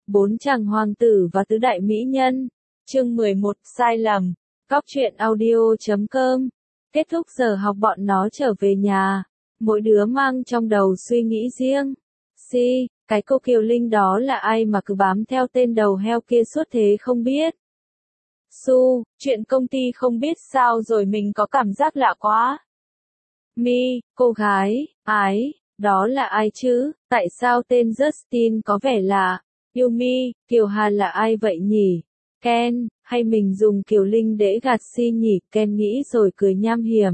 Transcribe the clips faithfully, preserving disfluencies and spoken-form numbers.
Bốn chàng hoàng tử và tứ đại mỹ nhân. Chương mười một, sai lầm. Góc truyện audio chấm com. Kết thúc giờ học bọn nó trở về nhà. Mỗi đứa mang trong đầu suy nghĩ riêng. Si, cái cô Kiều Linh đó là ai mà cứ bám theo tên đầu heo kia suốt thế không biết. Su, chuyện công ty không biết sao rồi mình có cảm giác lạ quá. Mi, cô gái, ái, đó là ai chứ, tại sao tên Justin có vẻ lạ? Yumi, Kiều Hà là ai vậy nhỉ? Ken, hay mình dùng Kiều Linh để gạt Si nhỉ? Ken nghĩ rồi cười nham hiểm.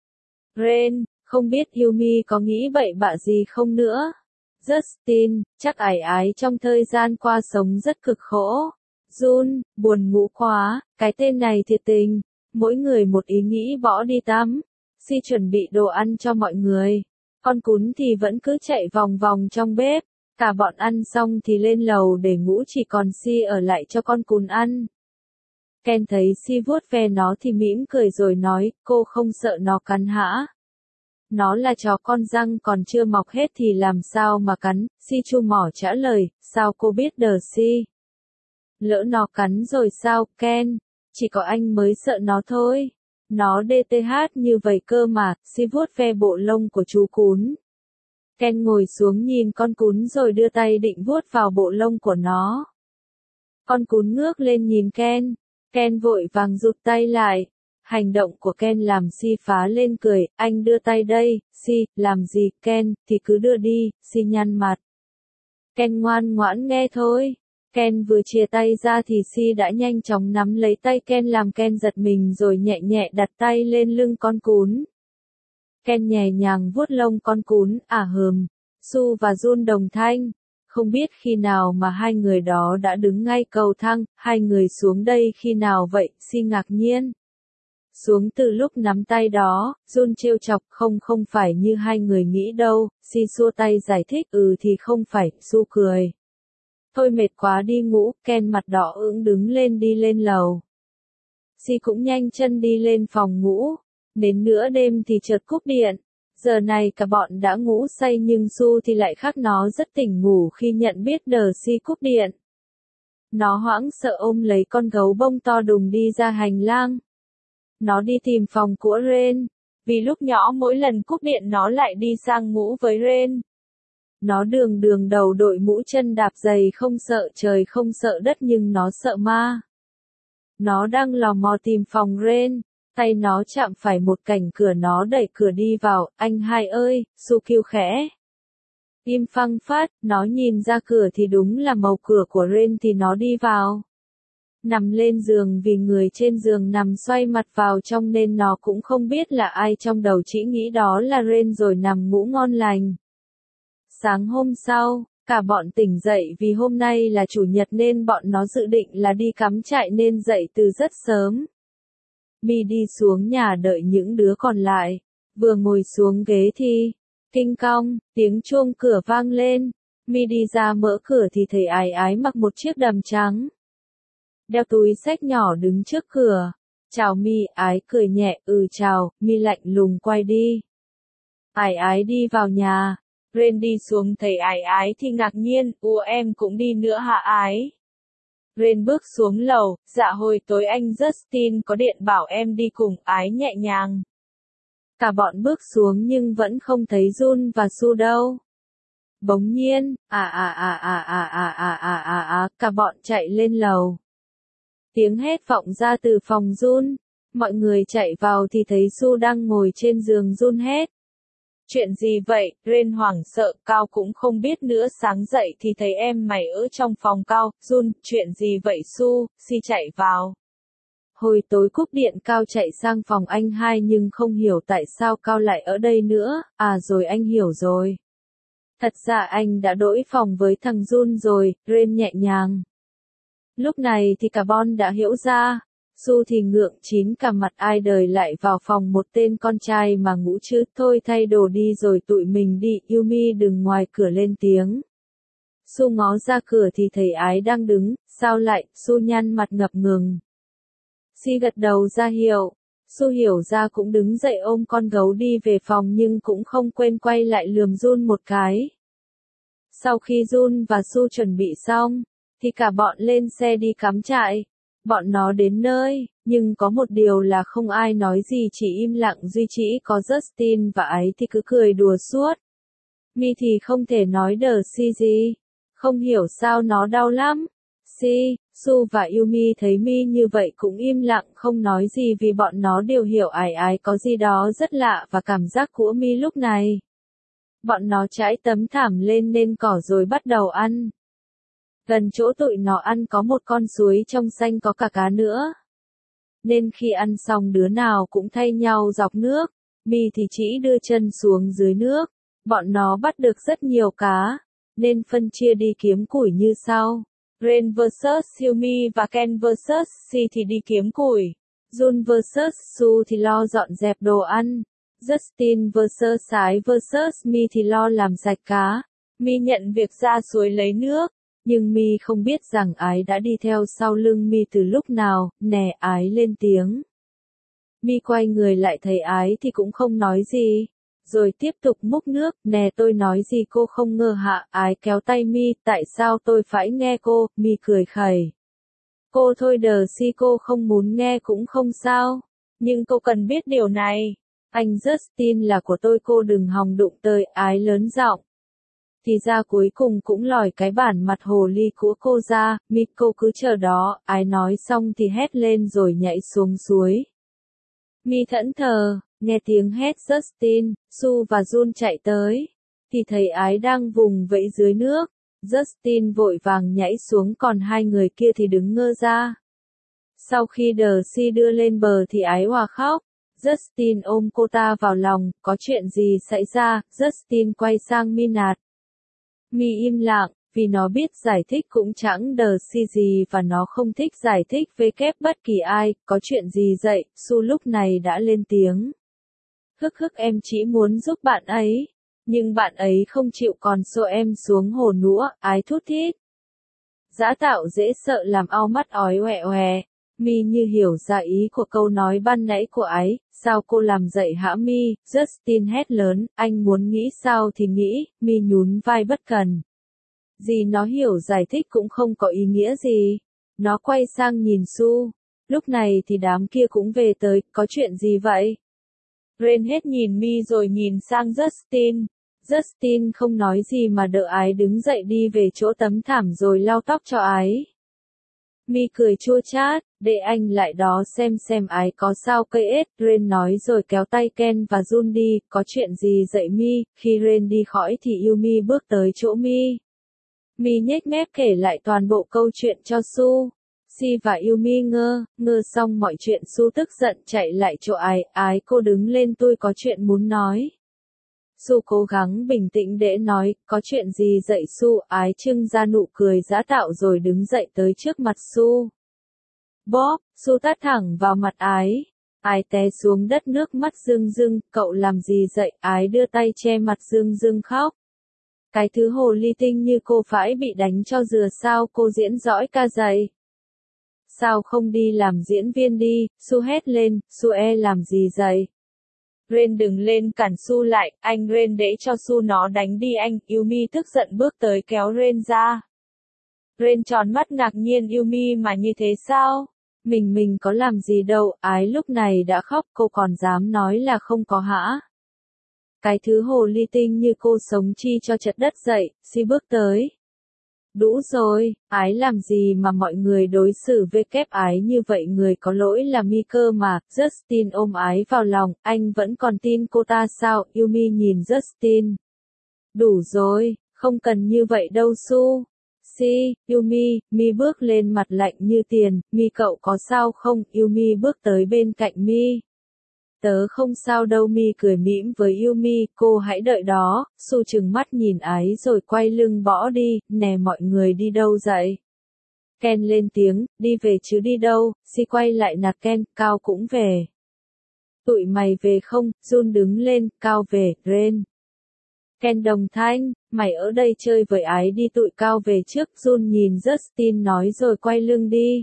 Ren, không biết Yumi có nghĩ bậy bạ gì không nữa? Justin, chắc ải ái trong thời gian qua sống rất cực khổ. Jun, buồn ngủ quá, cái tên này thiệt tình. Mỗi người một ý nghĩ bỏ đi tắm. Si chuẩn bị đồ ăn cho mọi người. Con cún thì vẫn cứ chạy vòng vòng trong bếp. Cả bọn ăn xong thì lên lầu để ngủ, chỉ còn Si ở lại cho con cún ăn. Ken thấy Si vuốt ve nó thì mỉm cười rồi nói, cô không sợ nó cắn hả? Nó là chó con răng còn chưa mọc hết thì làm sao mà cắn? Si chu mỏ trả lời, sao cô biết đờ Si? Lỡ nó cắn rồi sao, Ken? Chỉ có anh mới sợ nó thôi. Nó đê tê hát như vậy cơ mà. Si vuốt ve bộ lông của chú cún. Ken ngồi xuống nhìn con cún rồi đưa tay định vuốt vào bộ lông của nó. Con cún ngước lên nhìn Ken. Ken vội vàng rụt tay lại. Hành động của Ken làm Si phá lên cười. Anh đưa tay đây. Si, làm gì Ken, thì cứ đưa đi. Si nhăn mặt. Ken ngoan ngoãn nghe thôi. Ken vừa chia tay ra thì Si đã nhanh chóng nắm lấy tay Ken làm Ken giật mình rồi nhẹ nhẹ đặt tay lên lưng con cún. Ken nhẹ nhàng vuốt lông con cún, à hừm. Su và Jun đồng thanh. Không biết khi nào mà hai người đó đã đứng ngay cầu thang, hai người xuống đây khi nào vậy, Si ngạc nhiên. Xuống từ lúc nắm tay đó, Jun trêu chọc, không không phải như hai người nghĩ đâu, Si xua tay giải thích, ừ thì không phải, Su cười. Thôi mệt quá đi ngủ, Ken mặt đỏ ửng đứng lên đi lên lầu. Si cũng nhanh chân đi lên phòng ngủ. Đến nửa đêm thì chợt cúp điện. Giờ này cả bọn đã ngủ say nhưng Su thì lại khác, nó rất tỉnh ngủ khi nhận biết đờ Si cúp điện. Nó hoảng sợ ôm lấy con gấu bông to đùng đi ra hành lang. Nó đi tìm phòng của Ren. Vì lúc nhỏ mỗi lần cúp điện nó lại đi sang ngủ với Ren. Nó đường đường đầu đội mũ chân đạp giày không sợ trời không sợ đất nhưng nó sợ ma. Nó đang lò mò tìm phòng Ren. Tay nó chạm phải một cạnh cửa, nó đẩy cửa đi vào. Anh hai ơi, Su kêu khẽ. Im phăng phát, nó nhìn ra cửa thì đúng là màu cửa của Ren thì nó đi vào. Nằm lên giường vì người trên giường nằm xoay mặt vào trong nên nó cũng không biết là ai, trong đầu chỉ nghĩ đó là Ren rồi nằm ngủ ngon lành. Sáng hôm sau, cả bọn tỉnh dậy vì hôm nay là chủ nhật nên bọn nó dự định là đi cắm trại nên dậy từ rất sớm. Mi đi xuống nhà đợi những đứa còn lại. Vừa ngồi xuống ghế thì, kinh cong, tiếng chuông cửa vang lên. Mi đi ra mở cửa thì thấy Ái Ái mặc một chiếc đầm trắng. Đeo túi xách nhỏ đứng trước cửa. Chào Mi, Ái cười nhẹ, ừ chào, Mi lạnh lùng quay đi. Ái Ái đi vào nhà. Ren đi xuống thấy Ái Ái thì ngạc nhiên, ủa em cũng đi nữa hả Ái? Ren bước xuống lầu, dạ hồi tối anh Justin có điện bảo em đi cùng, Ái nhẹ nhàng. Cả bọn bước xuống nhưng vẫn không thấy Jun và Su đâu. Bỗng nhiên, à à à à à à à à à à, cả bọn chạy lên lầu. Tiếng hét vọng ra từ phòng Jun. Mọi người chạy vào thì thấy Su đang ngồi trên giường. Jun hét. Chuyện gì vậy? Ren hoảng sợ, Cao cũng không biết nữa, sáng dậy thì thấy em mày ở trong phòng Cao. Jun, chuyện gì vậy Su? Si chạy vào. Hồi tối cúp điện Cao chạy sang phòng anh hai nhưng không hiểu tại sao Cao lại ở đây nữa, à rồi anh hiểu rồi. Thật ra anh đã đổi phòng với thằng Jun rồi, Ren nhẹ nhàng. Lúc này thì cả bọn đã hiểu ra. Su thì ngượng chín cả mặt, ai đời lại vào phòng một tên con trai mà ngủ chứ, thôi thay đồ đi rồi tụi mình đi. Yumi đừng ngoài cửa lên tiếng. Su ngó ra cửa thì thấy Ái đang đứng, sao lại, Su nhăn mặt ngập ngừng. Si gật đầu ra hiệu. Su hiểu ra cũng đứng dậy ôm con gấu đi về phòng nhưng cũng không quên quay lại lườm Jun một cái. Sau khi Jun và Su chuẩn bị xong, thì cả bọn lên xe đi cắm trại. Bọn nó đến nơi, nhưng có một điều là không ai nói gì, chỉ im lặng, duy chỉ có Justin và ấy thì cứ cười đùa suốt. Mi thì không thể nói đờ si gì, không hiểu sao nó đau lắm. Si, Su và Yumi thấy Mi như vậy cũng im lặng không nói gì vì bọn nó đều hiểu ải ái có gì đó rất lạ và cảm giác của Mi lúc này. Bọn nó trải tấm thảm lên nền cỏ rồi bắt đầu ăn. Gần chỗ tụi nó ăn có một con suối trong xanh có cả cá nữa. Nên khi ăn xong đứa nào cũng thay nhau dọc nước, Mi thì chỉ đưa chân xuống dưới nước. Bọn nó bắt được rất nhiều cá, nên phân chia đi kiếm củi như sau. Ren versus Yumi và Ken versus Si thì đi kiếm củi. Jun versus Su thì lo dọn dẹp đồ ăn. Justin versus Sái versus Mi thì lo làm sạch cá. Mi nhận việc ra suối lấy nước, nhưng Mi không biết rằng Ái đã đi theo sau lưng Mi từ lúc nào. Nè, Ái lên tiếng. Mi quay người lại thấy Ái thì cũng không nói gì. Rồi tiếp tục múc nước. Nè, tôi nói gì cô không ngờ hả? Ái kéo tay Mi. Tại sao tôi phải nghe cô? Mi cười khẩy. Cô thôi đờ si, cô không muốn nghe cũng không sao. Nhưng cô cần biết điều này. Anh Justin là của tôi, cô đừng hòng đụng tới. Ái lớn giọng. Thì ra cuối cùng cũng lòi cái bản mặt hồ ly của cô ra. Mi, cô cứ chờ đó. Ái nói xong thì hét lên rồi nhảy xuống suối. Mi thẫn thờ. Nghe tiếng hét Justin, Su và Jun chạy tới, thì thấy Ái đang vùng vẫy dưới nước. Justin vội vàng nhảy xuống, còn hai người kia thì đứng ngơ ra. Sau khi đờ si đưa lên bờ thì Ái òa khóc. Justin ôm cô ta vào lòng. Có chuyện gì xảy ra? Justin quay sang Mi nạt. Mi im lặng, vì nó biết giải thích cũng chẳng đờ si gì và nó không thích giải thích với kép bất kỳ ai. Có chuyện gì vậy? Su lúc này đã lên tiếng. Hức hức, em chỉ muốn giúp bạn ấy, nhưng bạn ấy không chịu, còn xô em xuống hồ nữa. Ái thút thít. Dã tạo dễ sợ làm au mắt ói oẹ oẹ. Mi như hiểu ra ý của câu nói ban nãy của Ái. Sao cô làm vậy hả Mi? Justin hét lớn. Anh muốn nghĩ sao thì nghĩ. Mi nhún vai bất cần. Gì nó hiểu giải thích cũng không có ý nghĩa gì. Nó quay sang nhìn Su. Lúc này thì đám kia cũng về tới. Có chuyện gì vậy? Ren hết nhìn Mi rồi nhìn sang Justin. Justin không nói gì mà đợi Ái đứng dậy đi về chỗ tấm thảm rồi lau tóc cho Ái. Mi cười chua chát, để anh lại đó xem xem Ái có sao cây ết. Ren nói rồi kéo tay Ken và Jun đi. Có chuyện gì dậy Mi? Khi Ren đi khỏi thì Yumi bước tới chỗ Mi. Mi nhếch mép kể lại toàn bộ câu chuyện cho Su. Si và Yumi ngơ, ngơ xong mọi chuyện. Su tức giận chạy lại chỗ Ái. Ái, cô đứng lên, tôi có chuyện muốn nói. Su cố gắng bình tĩnh để nói, có chuyện gì dậy Su? Ái trưng ra nụ cười dã tạo rồi đứng dậy tới trước mặt Su. Bóp, Su tát thẳng vào mặt Ái. Ái té xuống đất, nước mắt rưng rưng. Cậu làm gì dậy? Ái đưa tay che mặt rưng rưng khóc. Cái thứ hồ ly tinh như cô phải bị đánh cho dừa sao? Cô diễn giỏi ca dậy. Sao không đi làm diễn viên đi? Su hét lên. Su e làm gì dậy? Ren đừng lên cản Su lại. Anh Ren, để cho Su nó đánh đi anh. Yumi tức giận bước tới kéo Ren ra. Ren tròn mắt ngạc nhiên. Yumi mà như thế sao? Mình mình có làm gì đâu. Ái lúc này đã khóc. Cô còn dám nói là không có hả? Cái thứ hồ ly tinh như cô sống chi cho chật đất dậy. Si bước tới. Đủ rồi, Ái làm gì mà mọi người đối xử với kép Ái như vậy? Người có lỗi là Mi cơ mà. Justin ôm Ái vào lòng. Anh vẫn còn tin cô ta sao? Yumi nhìn Justin. Đủ rồi, không cần như vậy đâu Su. Si, Yumi, Mi bước lên mặt lạnh như tiền. Mi cậu có sao không? Yumi bước tới bên cạnh Mi. Tớ không sao đâu. Mi cười mỉm với Yumi. Cô hãy đợi đó. Su trừng mắt nhìn Ái rồi quay lưng bỏ đi. Nè, mọi người đi đâu vậy? Ken lên tiếng. Đi về chứ đi đâu? Si quay lại nạt Ken. Cao cũng về. Tụi mày về không? Jun đứng lên. Cao về. Ren. Ken đồng thanh. Mày ở đây chơi với Ái đi, tụi Cao về trước. Jun nhìn Justin nói rồi quay lưng đi.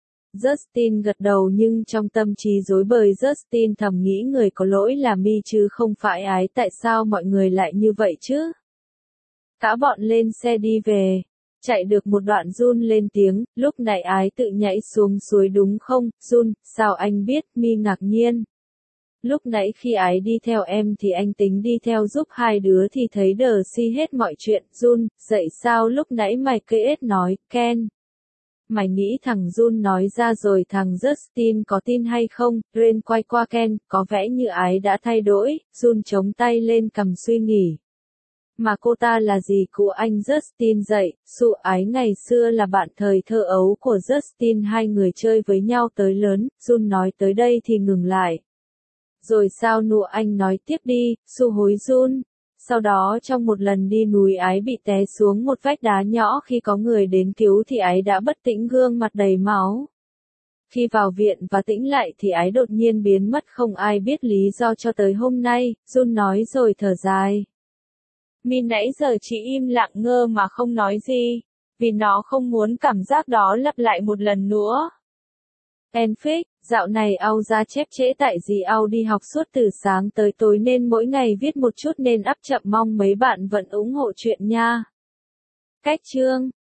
Justin gật đầu nhưng trong tâm trí rối bời. Justin thầm nghĩ người có lỗi là Mi chứ không phải Ái. Tại sao mọi người lại như vậy chứ? Cả bọn lên xe đi về. Chạy được một đoạn Jun lên tiếng, lúc nãy ái tự nhảy xuống suối đúng không, Jun, sao anh biết, Mi ngạc nhiên. Lúc nãy khi ái đi theo em thì anh tính đi theo giúp hai đứa thì thấy đờ si hết mọi chuyện, Jun, dậy sao lúc nãy mày kê ết nói, Ken. Mày nghĩ thằng Jun nói ra rồi thằng Justin có tin hay không, Ren quay qua Ken, có vẻ như ái đã thay đổi, Jun chống tay lên cầm suy nghĩ. Mà cô ta là gì của anh Justin dậy, Sụ ái ngày xưa là bạn thời thơ ấu của Justin, hai người chơi với nhau tới lớn, Jun nói tới đây thì ngừng lại. Rồi sao nụ anh nói tiếp đi, Su hối Jun. Sau đó trong một lần đi núi ái bị té xuống một vách đá nhỏ, khi có người đến cứu thì ái đã bất tỉnh, gương mặt đầy máu. Khi vào viện và tỉnh lại thì ái đột nhiên biến mất, không ai biết lý do cho tới hôm nay, Jun nói rồi thở dài. Mi nãy giờ chỉ im lặng ngơ mà không nói gì, vì nó không muốn cảm giác đó lặp lại một lần nữa. Enfix, dạo này Au ra chép trễ tại gì Au đi học suốt từ sáng tới tối nên mỗi ngày viết một chút nên up chậm, mong mấy bạn vẫn ủng hộ chuyện nha. Cách chương